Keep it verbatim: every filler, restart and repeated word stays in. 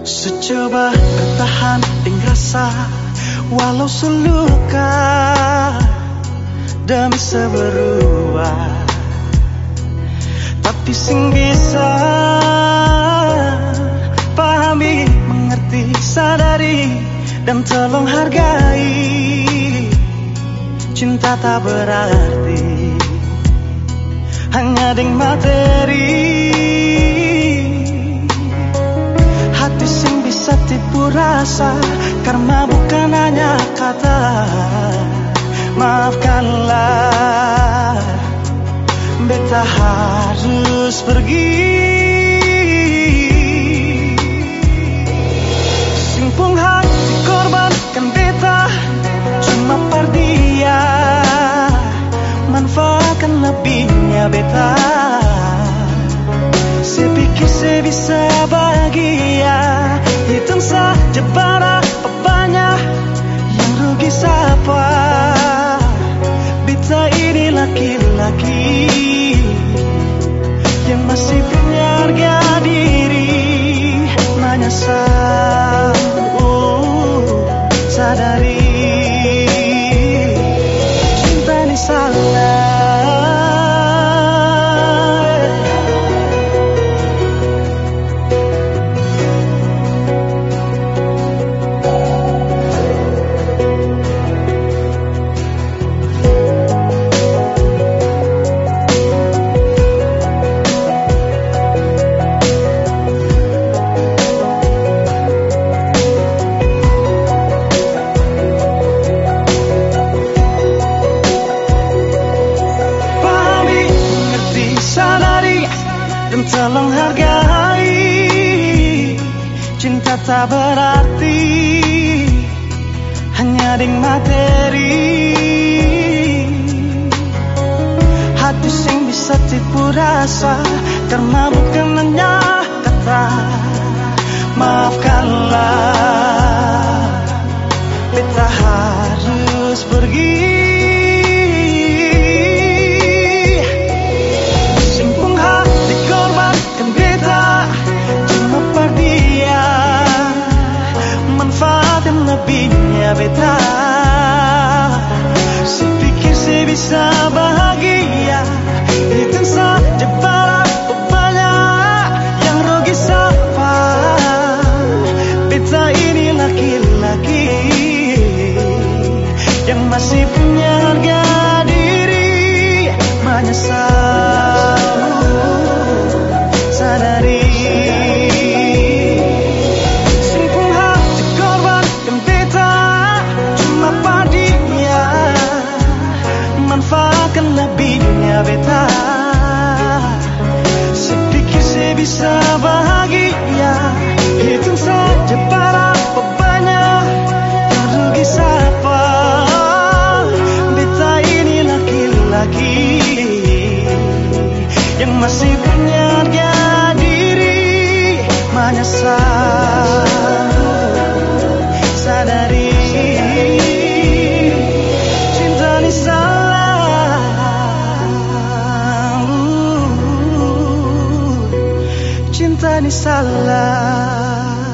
Secoba bertahan dengan rasa walau seluka demi seberubah, tapi sing bisa pahami, mengerti, sadari dan tolong hargai. Cinta tak berarti hanya dengan materi. Hati sing bisa tipu rasa, karma bukan hanya kata. Maafkanlah, beta harus pergi. Simpung hati korbankan beta cuma par dia, manfaatkan lebihnya beta. Saya pikir saya bisa bahagia, hitung saja berapa banyak yang rugi siapa. Beta ini laki-laki yang masih punya harga diri, menyesal, oh, sadari cinta ini salah. Dan tolong hargai, cinta tak berarti hanya dengan materi. Hati sing bisa tipu rasa, karena bukan hanya kata. Maafkanlah, beta harus pergi. Lebihnya beta, saya pikir saya bisa bahagia, hitung saja berapa banyak yang rugi siapa. Beta ini laki-laki yang masih punya harga diri, menyesal, sadari lebihnya beta. Saya pikir saya bisa bahagia, hitung saja berapa banyak yang rugi siapa. Beta ini laki-laki yang masih punya harga diri, menyesal, sadari cinta ini salah. Cinta ini salah.